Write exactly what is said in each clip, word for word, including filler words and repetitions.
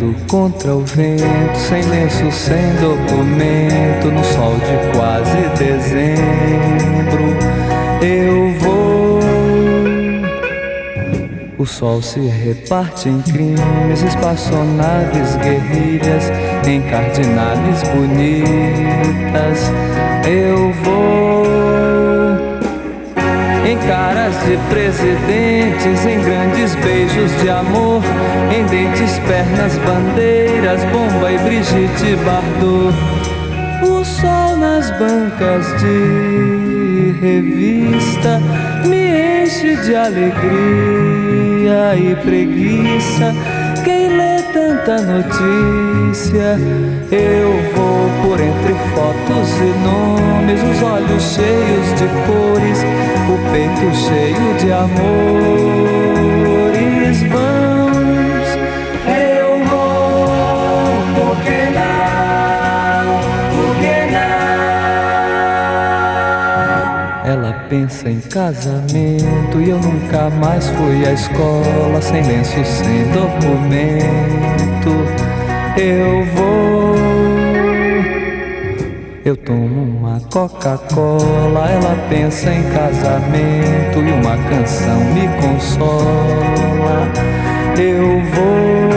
indo contra o vento, sem lenço, sem documento, no sol de quase dezembro. Eu vou. O sol se reparte em crimes, espaçonaves, guerrilhas, em cardinales bonitas. Eu vou. Em caras de presidentes, em grandes beijos de amor, em dentes, pernas, bandeiras, Bomba e Brigitte Bardot. O sol nas bancas de revista me enche de alegria e preguiça. Quem lê tanta notícia? Eu vou por entre fotos e nomes, os olhos cheios de cores, o peito cheio de amores vãos. Eu vou, por que não, por que não? Ela pensa em casamento e eu nunca mais fui à escola, sem lenço, sem documento. Eu vou. Eu tomo uma Coca-Cola, ela pensa em casamento e uma canção me consola. Eu vou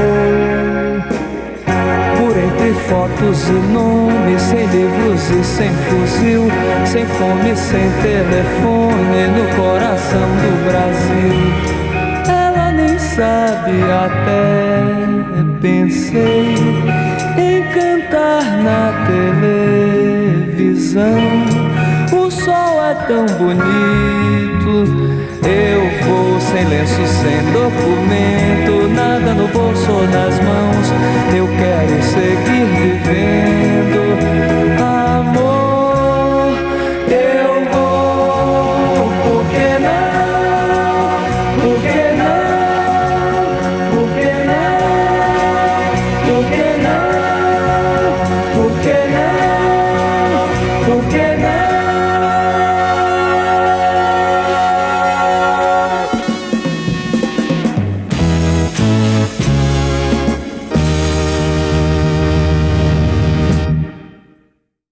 por entre fotos e nomes, sem livros e sem fuzil, sem fome, sem telefone, no coração do Brasil. Ela nem sabe, até pensei em cantar na televisão. O sol é tão bonito. Eu vou sem lenço, sem documento,